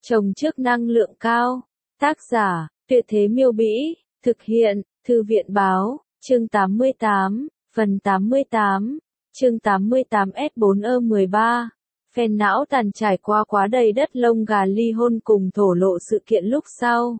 Trồng trước năng lượng cao. Tác giả, Tuyệt Thế Miêu Bĩ. Thực hiện, Thư viện Báo. Chương 88, phần 88. Chương 88 S4E13. Phèn não tàn trải qua quá đầy đất lông gà ly hôn cùng thổ lộ sự kiện lúc sau.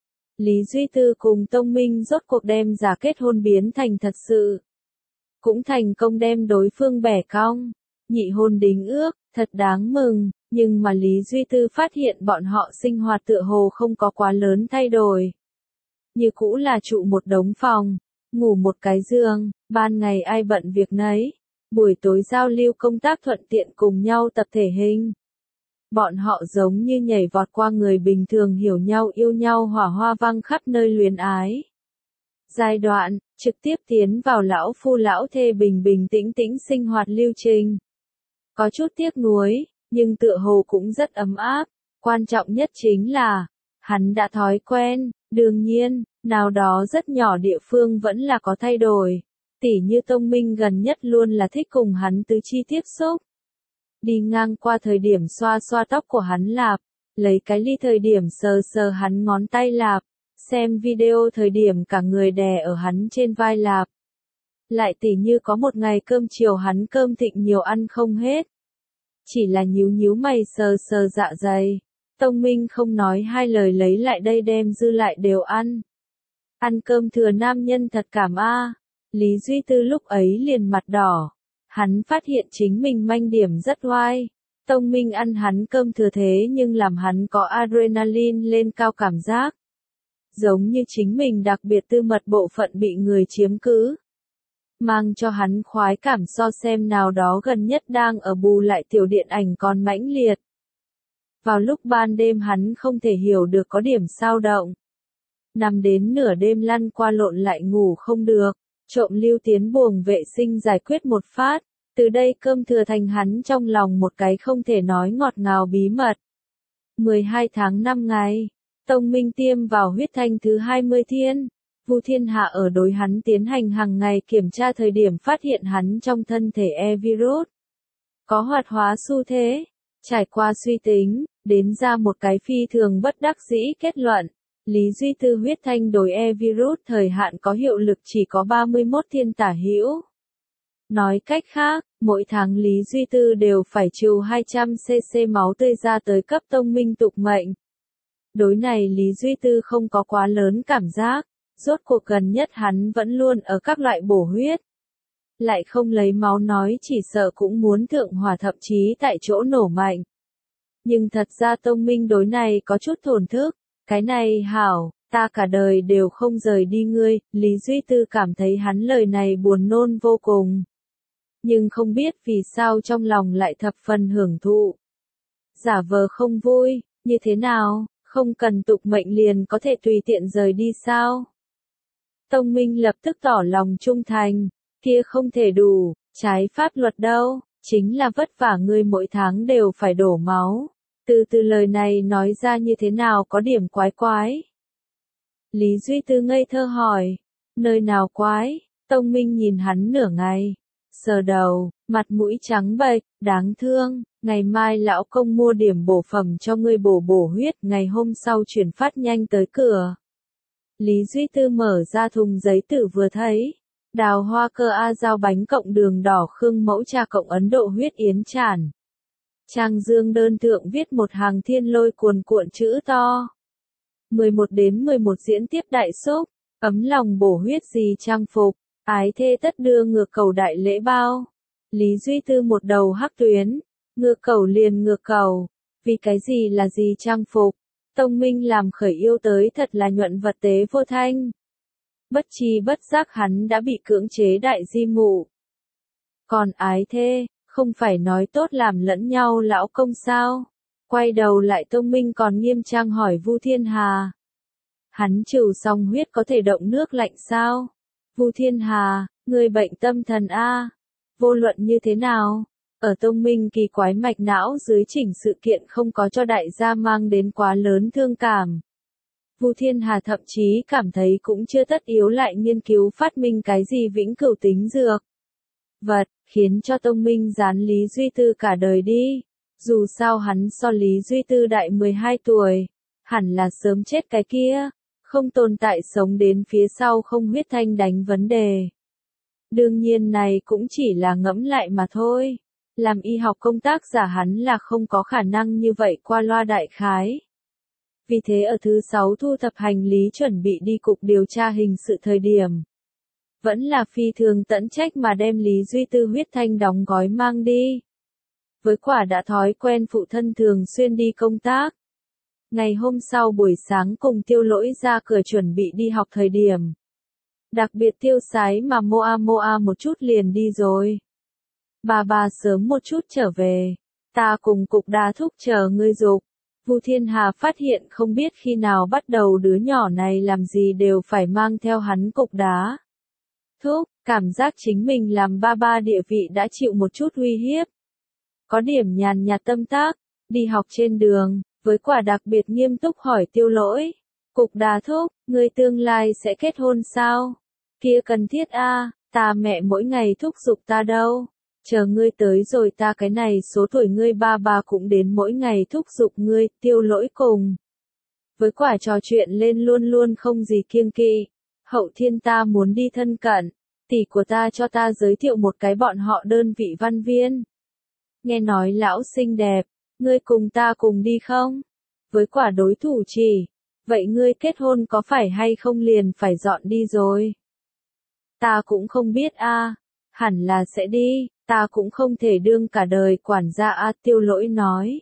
Lý Duy Tư cùng Tông Minh rốt cuộc đem giả kết hôn biến thành thật sự. Cũng thành công đem đối phương bẻ cong. Nhị hôn đính ước, thật đáng mừng, nhưng mà Lý Duy Tư phát hiện bọn họ sinh hoạt tựa hồ không có quá lớn thay đổi. Như cũ là trụ một đống phòng, ngủ một cái giường, ban ngày ai bận việc nấy, buổi tối giao lưu công tác thuận tiện cùng nhau tập thể hình. Bọn họ giống như nhảy vọt qua người bình thường hiểu nhau yêu nhau hỏa hoa vang khắp nơi luyến ái. Giai đoạn, trực tiếp tiến vào lão phu lão thê bình bình tĩnh tĩnh sinh hoạt lưu trình. Có chút tiếc nuối, nhưng tựa hồ cũng rất ấm áp, quan trọng nhất chính là, hắn đã thói quen, đương nhiên, nào đó rất nhỏ địa phương vẫn là có thay đổi. Tỉ như Tông Minh gần nhất luôn là thích cùng hắn tứ chi tiếp xúc. Đi ngang qua thời điểm xoa xoa tóc của hắn lạp, lấy cái ly thời điểm sờ sờ hắn ngón tay lạp, xem video thời điểm cả người đè ở hắn trên vai lạp. Lại tỉ như có một ngày cơm chiều hắn cơm thịnh nhiều ăn không hết. Chỉ là nhíu nhíu mày sờ sờ dạ dày. Tông Minh không nói hai lời lấy lại đây đem dư lại đều ăn. Ăn cơm thừa nam nhân thật cảm a. Lý Duy Tư lúc ấy liền mặt đỏ. Hắn phát hiện chính mình manh điểm rất oai. Tông Minh ăn hắn cơm thừa thế nhưng làm hắn có adrenaline lên cao cảm giác. Giống như chính mình đặc biệt tư mật bộ phận bị người chiếm cứ. Mang cho hắn khoái cảm so xem nào đó gần nhất đang ở bù lại tiểu điện ảnh còn mãnh liệt. Vào lúc ban đêm hắn không thể hiểu được có điểm sao động. Nằm đến nửa đêm lăn qua lộn lại ngủ không được, trộm lưu tiến buồng vệ sinh giải quyết một phát, từ đây cơm thừa thành hắn trong lòng một cái không thể nói ngọt ngào bí mật. 12 tháng 5 ngày, Tông Minh tiêm vào huyết thanh thứ 20 thiên. Vu Thiên Hạ ở đối hắn tiến hành hàng ngày kiểm tra thời điểm phát hiện hắn trong thân thể virus có hoạt hóa xu thế. Trải qua suy tính, đến ra một cái phi thường bất đắc dĩ kết luận. Lý Duy Tư huyết thanh đối virus thời hạn có hiệu lực chỉ có 31 thiên tả hữu. Nói cách khác, mỗi tháng Lý Duy Tư đều phải trừ 200cc máu tươi ra tới cấp Tông Minh tục mệnh. Đối này Lý Duy Tư không có quá lớn cảm giác. Rốt cuộc gần nhất hắn vẫn luôn ở các loại bổ huyết. Lại không lấy máu nói chỉ sợ cũng muốn thượng hỏa thậm chí tại chỗ nổ mạnh. Nhưng thật ra Tông Minh đối này có chút thổn thức. Cái này hảo, ta cả đời đều không rời đi ngươi. Lý Duy Tư cảm thấy hắn lời này buồn nôn vô cùng. Nhưng không biết vì sao trong lòng lại thập phần hưởng thụ. Giả vờ không vui, như thế nào, không cần tục mệnh liền có thể tùy tiện rời đi sao? Tông Minh lập tức tỏ lòng trung thành, kia không thể đủ, trái pháp luật đâu, chính là vất vả ngươi mỗi tháng đều phải đổ máu. Từ lời này nói ra như thế nào có điểm quái quái. Lý Duy Tư ngây thơ hỏi, nơi nào quái, Tông Minh nhìn hắn nửa ngày, sờ đầu, mặt mũi trắng bệch, đáng thương, ngày mai lão công mua điểm bổ phẩm cho ngươi bổ huyết, ngày hôm sau chuyển phát nhanh tới cửa. Lý Duy Tư mở ra thùng giấy tử vừa thấy. Đào hoa cơ A giao bánh cộng đường đỏ khương mẫu trà cộng Ấn Độ huyết yến tràn. Trang dương đơn thượng viết một hàng thiên lôi cuồn cuộn chữ to. 11 đến 11 diễn tiếp đại xúc, ấm lòng bổ huyết gì trang phục, ái thê tất đưa ngược cầu đại lễ bao. Lý Duy Tư một đầu hắc tuyến, ngược cầu liền ngược cầu, vì cái gì là gì trang phục. Tông Minh làm khởi yêu tới thật là nhuận vật tế vô thanh. Bất chi bất giác hắn đã bị cưỡng chế đại di mụ. Còn ái thê, không phải nói tốt làm lẫn nhau lão công sao? Quay đầu lại Tông Minh còn nghiêm trang hỏi Vu Thiên Hà. Hắn trừ xong huyết có thể động nước lạnh sao? Vu Thiên Hà, người bệnh tâm thần a. Vô luận như thế nào? Ở Tông Minh kỳ quái mạch não dưới chỉnh sự kiện không có cho đại gia mang đến quá lớn thương cảm. Vu Thiên Hà thậm chí cảm thấy cũng chưa tất yếu lại nghiên cứu phát minh cái gì vĩnh cửu tính dược. Vật, khiến cho Tông Minh gián Lý Duy Tư cả đời đi. Dù sao hắn so Lý Duy Tư đại 12 tuổi, hẳn là sớm chết cái kia, không tồn tại sống đến phía sau không huyết thanh đánh vấn đề. Đương nhiên này cũng chỉ là ngẫm lại mà thôi. Làm y học công tác giả hắn là không có khả năng như vậy qua loa đại khái. Vì thế ở thứ 6 thu thập hành lý chuẩn bị đi cục điều tra hình sự thời điểm. Vẫn là phi thường tận trách mà đem Lý Duy Tư huyết thanh đóng gói mang đi. Với quả đã thói quen phụ thân thường xuyên đi công tác. Ngày hôm sau buổi sáng cùng Tiêu Lỗi ra cửa chuẩn bị đi học thời điểm. Đặc biệt tiêu sái mà moa một chút liền đi rồi. Bà sớm một chút trở về. Ta cùng cục đá thúc chờ ngươi dục. Vu Thiên Hà phát hiện không biết khi nào bắt đầu đứa nhỏ này làm gì đều phải mang theo hắn cục đá. Thúc, cảm giác chính mình làm ba địa vị đã chịu một chút uy hiếp. Có điểm nhàn nhạt tâm tác, đi học trên đường, với quả đặc biệt nghiêm túc hỏi Tiêu Lỗi. Cục đá thúc, ngươi tương lai sẽ kết hôn sao? Kia cần thiết a, ta mẹ mỗi ngày thúc giục ta đâu. Chờ ngươi tới rồi ta cái này số tuổi ngươi ba cũng đến mỗi ngày thúc giục ngươi, Tiêu Lỗi cùng. Với quả trò chuyện lên luôn luôn không gì kiêng kỵ. Hậu Thiên ta muốn đi thân cận, tỷ của ta cho ta giới thiệu một cái bọn họ đơn vị văn viên. Nghe nói lão xinh đẹp, ngươi cùng ta cùng đi không? Với quả đối thủ chỉ, vậy ngươi kết hôn có phải hay không liền phải dọn đi rồi? Ta cũng không biết a, hẳn là sẽ đi, ta cũng không thể đương cả đời quản gia a, Tiêu Lỗi nói.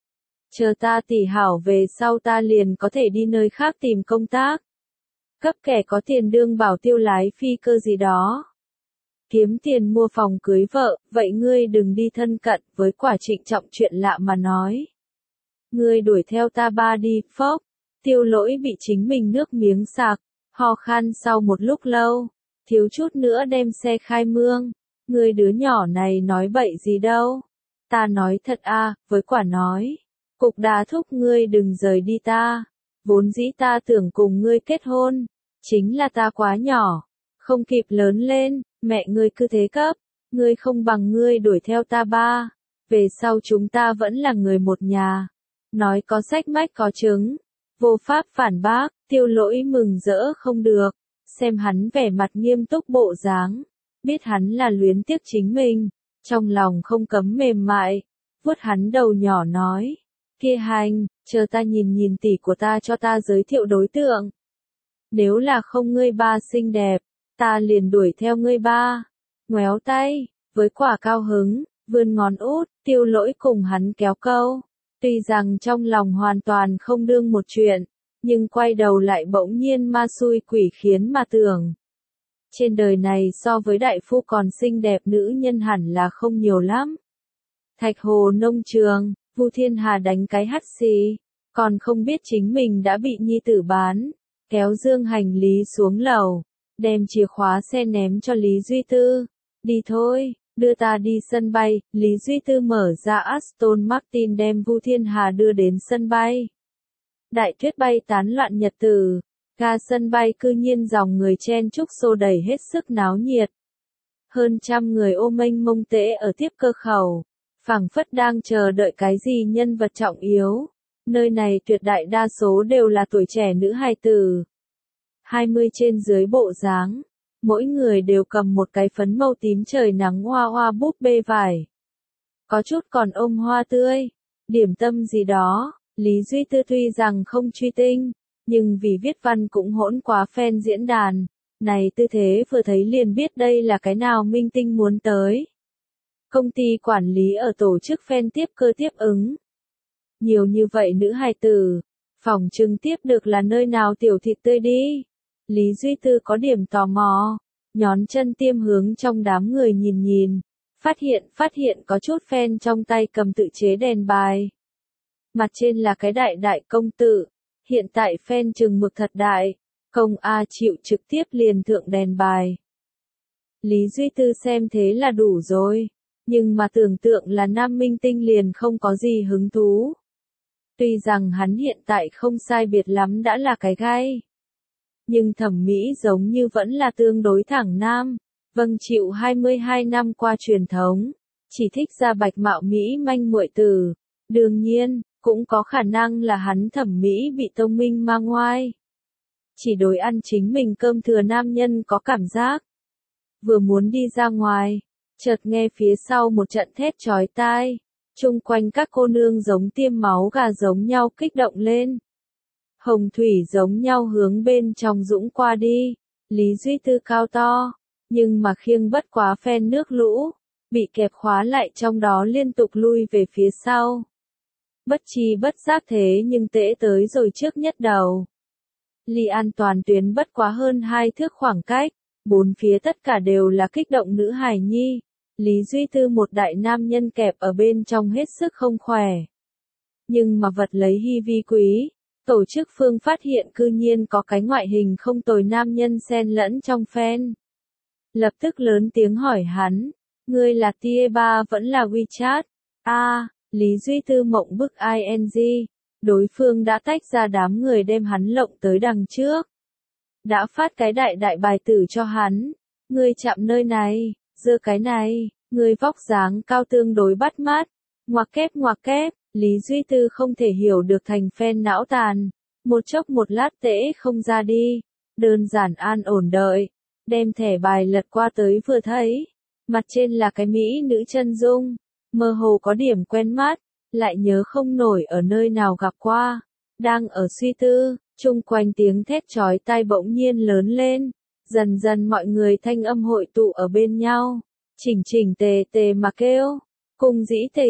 Chờ ta tỷ hảo về sau ta liền có thể đi nơi khác tìm công tác. Cấp kẻ có tiền đương bảo tiêu lái phi cơ gì đó. Kiếm tiền mua phòng cưới vợ, vậy ngươi đừng đi thân cận, với quả trịnh trọng chuyện lạ mà nói. Ngươi đuổi theo ta ba đi, phốc. Tiêu Lỗi bị chính mình nước miếng sặc, ho khan sau một lúc lâu, thiếu chút nữa đem xe khai mương. Ngươi đứa nhỏ này nói bậy gì đâu. Ta nói thật a, với quả nói. Cục đá thúc ngươi đừng rời đi ta. Vốn dĩ ta tưởng cùng ngươi kết hôn. Chính là ta quá nhỏ. Không kịp lớn lên, mẹ ngươi cứ thế cấp. Ngươi không bằng ngươi đuổi theo ta ba. Về sau chúng ta vẫn là người một nhà. Nói có sách mách có chứng. Vô pháp phản bác, Tiêu Lỗi mừng rỡ không được. Xem hắn vẻ mặt nghiêm túc bộ dáng. Biết hắn là luyến tiếc chính mình. Trong lòng không cấm mềm mại. Vuốt hắn đầu nhỏ nói. Kia hành, chờ ta nhìn tỷ của ta cho ta giới thiệu đối tượng. Nếu là không ngươi ba xinh đẹp, ta liền đuổi theo ngươi ba. Ngoéo tay, với quả cao hứng, vươn ngón út, Tiêu Lỗi cùng hắn kéo câu. Tuy rằng trong lòng hoàn toàn không đương một chuyện, nhưng quay đầu lại bỗng nhiên ma xui quỷ khiến mà tưởng. Trên đời này so với đại phu còn xinh đẹp nữ nhân hẳn là không nhiều lắm. Thạch Hồ nông trường, Vu Thiên Hà đánh cái hắt xì, còn không biết chính mình đã bị nhi tử bán, kéo dương hành lý xuống lầu, đem chìa khóa xe ném cho Lý Duy Tư. Đi thôi, đưa ta đi sân bay. Lý Duy Tư mở ra Aston Martin đem Vu Thiên Hà đưa đến sân bay. Đại tuyết bay tán loạn nhật tử, ga sân bay cư nhiên dòng người chen chúc xô đẩy hết sức náo nhiệt. Hơn trăm người ôm mênh mông tễ ở tiếp cơ khẩu, phảng phất đang chờ đợi cái gì nhân vật trọng yếu. Nơi này tuyệt đại đa số đều là tuổi trẻ nữ hài tử. 20 trên dưới bộ dáng, mỗi người đều cầm một cái phấn màu tím trời nắng hoa hoa búp bê vải. Có chút còn ôm hoa tươi, điểm tâm gì đó. Lý Duy Tư tuy rằng không truy tinh, nhưng vì viết văn cũng hỗn quá fan diễn đàn. Này tư thế vừa thấy liền biết đây là cái nào minh tinh muốn tới. Công ty quản lý ở tổ chức fan tiếp cơ tiếp ứng. Nhiều như vậy nữ hài tử, phỏng chừng tiếp được là nơi nào tiểu thịt tươi đi. Lý Duy Tư có điểm tò mò, nhón chân tiêm hướng trong đám người nhìn, phát hiện có chút fan trong tay cầm tự chế đèn bài. Mặt trên là cái đại công tử, hiện tại fan chừng mực thật đại, không a chịu trực tiếp liền thượng đèn bài. Lý Duy Tư xem thế là đủ rồi, nhưng mà tưởng tượng là nam minh tinh liền không có gì hứng thú. Tuy rằng hắn hiện tại không sai biệt lắm đã là cái gai, nhưng thẩm mỹ giống như vẫn là tương đối thẳng nam. Vâng, chịu 22 năm qua truyền thống, chỉ thích da bạch mạo mỹ manh muội tử, Đương nhiên, cũng có khả năng là hắn thẩm mỹ bị Tông Minh mang ngoai. Chỉ đối ăn chính mình cơm thừa nam nhân có cảm giác. Vừa muốn đi ra ngoài, chợt nghe phía sau một trận thét chói tai. Chung quanh các cô nương giống tiêm máu gà giống nhau kích động lên. Hồng thủy giống nhau hướng bên trong dũng qua đi. Lý Duy Tư cao to, nhưng mà khiêng bất quá phen nước lũ, bị kẹp khóa lại trong đó liên tục lui về phía sau. Bất chi bất giác thế nhưng tễ tới rồi trước nhất đầu. Ly an toàn tuyến bất quá hơn 2 thước khoảng cách, bốn phía tất cả đều là kích động nữ hài nhi. Lý Duy Tư một đại nam nhân kẹp ở bên trong hết sức không khỏe. Nhưng mà vật lấy hy vi quý, tổ chức phương phát hiện cư nhiên có cái ngoại hình không tồi nam nhân xen lẫn trong phen. Lập tức lớn tiếng hỏi hắn, ngươi là Tie3 vẫn là WeChat? Lý Duy Tư mộng bức ing, đối phương đã tách ra đám người đem hắn lộng tới đằng trước. Đã phát cái đại bài tử cho hắn, ngươi chạm nơi này, giơ cái này, ngươi vóc dáng cao tương đối bắt mắt, ngoặc kép, Lý Duy Tư không thể hiểu được thành phen não tàn, một chốc một lát tễ không ra đi, đơn giản an ổn đợi, đem thẻ bài lật qua tới vừa thấy, mặt trên là cái mỹ nữ chân dung, mơ hồ có điểm quen mắt, lại nhớ không nổi ở nơi nào gặp qua, đang ở suy tư, chung quanh tiếng thét chói tai bỗng nhiên lớn lên, dần dần mọi người thanh âm hội tụ ở bên nhau, chỉnh tề mà kêu, cung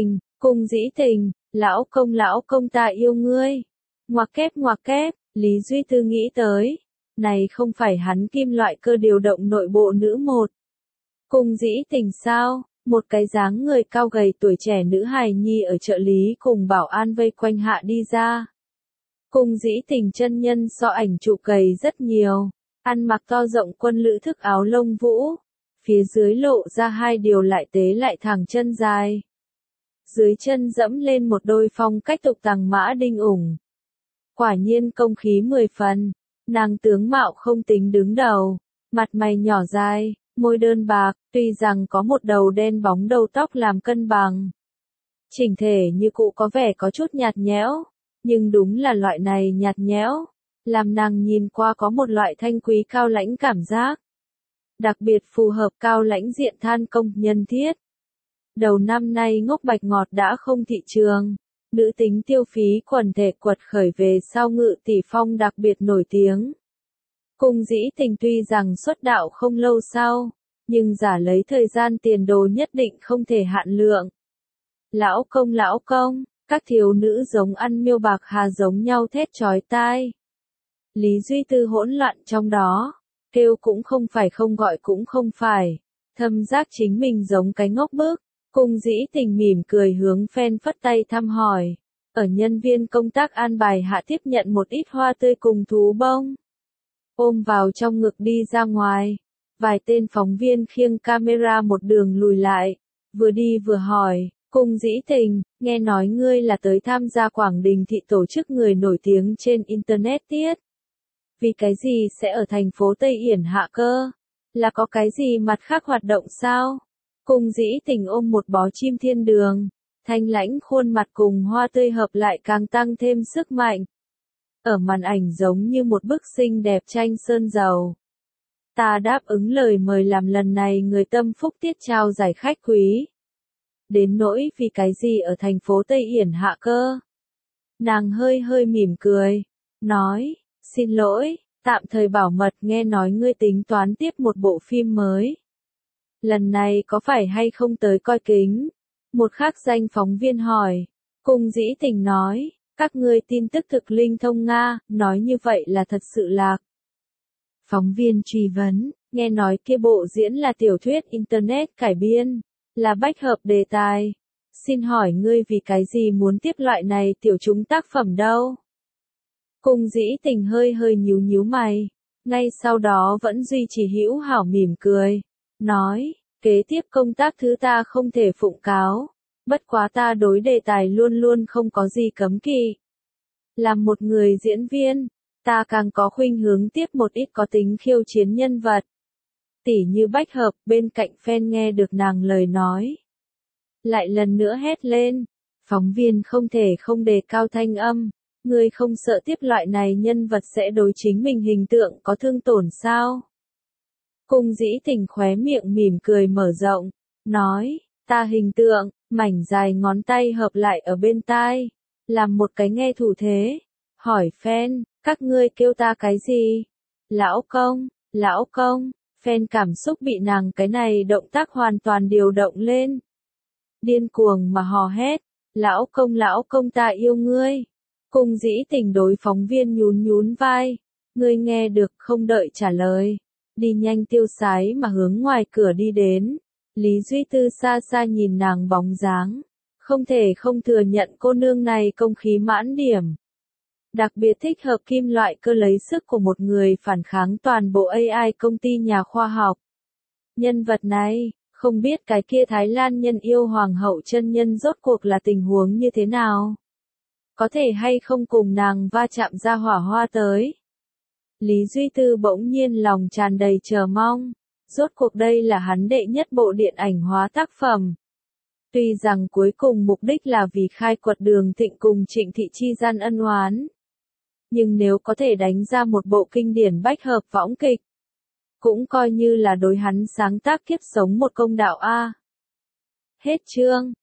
dĩ tình, lão công ta yêu ngươi, ngoặc kép, Lý Duy Tư nghĩ tới, này không phải hắn kim loại cơ điều động nội bộ nữ một. Cung dĩ tình sao, một cái dáng người cao gầy tuổi trẻ nữ hài nhi ở trợ lý cùng bảo an vây quanh hạ đi ra. Cung dĩ tình chân nhân so ảnh chụp gầy rất nhiều, ăn mặc to rộng quân lữ thức áo lông vũ, phía dưới lộ ra hai điều lại tế lại thẳng chân dài. Dưới chân dẫm lên một đôi phong cách tục tằng mã đinh ủng. Quả nhiên công khí 10 phần, nàng tướng mạo không tính đứng đầu, mặt mày nhỏ dài, môi đơn bạc, tuy rằng có một đầu đen bóng đầu tóc làm cân bằng. Chỉnh thể như cụ có vẻ có chút nhạt nhẽo, nhưng đúng là loại này nhạt nhẽo, làm nàng nhìn qua có một loại thanh quý cao lãnh cảm giác. Đặc biệt phù hợp cao lãnh diện than công nhân thiết. Đầu năm nay ngốc bạch ngọt đã không thị trường, nữ tính tiêu phí quần thể quật khởi về sau Ngự Tỷ Phong đặc biệt nổi tiếng. Cung dĩ tình tuy rằng xuất đạo không lâu sau, nhưng giả lấy thời gian tiền đồ nhất định không thể hạn lượng. Lão công, các thiếu nữ giống ăn miêu bạc hà giống nhau thét chói tai. Lý Duy Tư hỗn loạn trong đó, kêu cũng không phải không gọi cũng không phải, thâm giác chính mình giống cái ngốc bức. Cung dĩ tình mỉm cười hướng phen phất tay thăm hỏi, ở nhân viên công tác an bài hạ tiếp nhận một ít hoa tươi cùng thú bông. Ôm vào trong ngực đi ra ngoài, vài tên phóng viên khiêng camera một đường lùi lại, vừa đi vừa hỏi, cung dĩ tình, nghe nói ngươi là tới tham gia Quảng Đình thị tổ chức người nổi tiếng trên Internet tiết. Vì cái gì sẽ ở thành phố Tây Yển hạ cơ? Là có cái gì mặt khác hoạt động sao? Cung dĩ tình ôm một bó chim thiên đường, thanh lãnh khuôn mặt cùng hoa tươi hợp lại càng tăng thêm sức mạnh. Ở màn ảnh giống như một bức xinh đẹp tranh sơn dầu. Ta đáp ứng lời mời làm lần này người tâm phúc tiết trao giải khách quý. Đến nỗi vì cái gì ở thành phố Tây Yển hạ cơ? Nàng hơi mỉm cười, nói, xin lỗi, tạm thời bảo mật, nghe nói ngươi tính toán tiếp một bộ phim mới. Lần này có phải hay không tới coi kính? Một khác danh phóng viên hỏi. Cung dĩ tình nói, các ngươi tin tức thực linh thông Nga, nói như vậy là thật sự lạc. Phóng viên truy vấn, nghe nói kia bộ diễn là tiểu thuyết Internet cải biên, là bách hợp đề tài. Xin hỏi ngươi vì cái gì muốn tiếp loại này tiểu chúng tác phẩm đâu? Cung dĩ tình hơi nhíu mày, ngay sau đó vẫn duy trì hữu hảo mỉm cười. Nói, kế tiếp công tác thứ ta không thể phụng cáo, bất quá ta đối đề tài luôn không có gì cấm kỵ. Làm một người diễn viên, ta càng có khuynh hướng tiếp một ít có tính khiêu chiến nhân vật. Tỉ như bách hợp, bên cạnh fan nghe được nàng lời nói. Lại lần nữa hét lên, Phóng viên không thể không đề cao thanh âm. Ngươi không sợ tiếp loại này nhân vật sẽ đối chính mình hình tượng có thương tổn sao? Cung Dĩ Thịnh khóe miệng mỉm cười mở rộng, nói, ta hình tượng, mảnh dài ngón tay hợp lại ở bên tai, làm một cái nghe thủ thế, hỏi fan, các ngươi kêu ta cái gì? Lão công, fan cảm xúc bị nàng cái này động tác hoàn toàn điều động lên. Điên cuồng mà hò hét, lão công ta yêu ngươi. Cung Dĩ Thịnh đối phóng viên nhún nhún vai, ngươi nghe được không đợi trả lời. Đi nhanh tiêu sái mà hướng ngoài cửa đi đến. Lý Duy Tư xa xa nhìn nàng bóng dáng. Không thể không thừa nhận cô nương này công khí mãn điểm. Đặc biệt thích hợp kim loại cơ lấy sức của một người phản kháng toàn bộ AI công ty nhà khoa học. Nhân vật này, không biết cái kia Thái Lan nhân yêu hoàng hậu chân nhân rốt cuộc là tình huống như thế nào? Có thể hay không cùng nàng va chạm ra hỏa hoa tới? Lý Duy Tư bỗng nhiên lòng tràn đầy chờ mong. Rốt cuộc đây là hắn đệ nhất bộ điện ảnh hóa tác phẩm. Tuy rằng cuối cùng mục đích là vì khai quật Đường Thịnh cùng Trịnh Thị chi gian ân oán. Nhưng nếu có thể đánh ra một bộ kinh điển bách hợp võng kịch, cũng coi như là đối hắn sáng tác kiếp sống một công đạo a. Hết chương.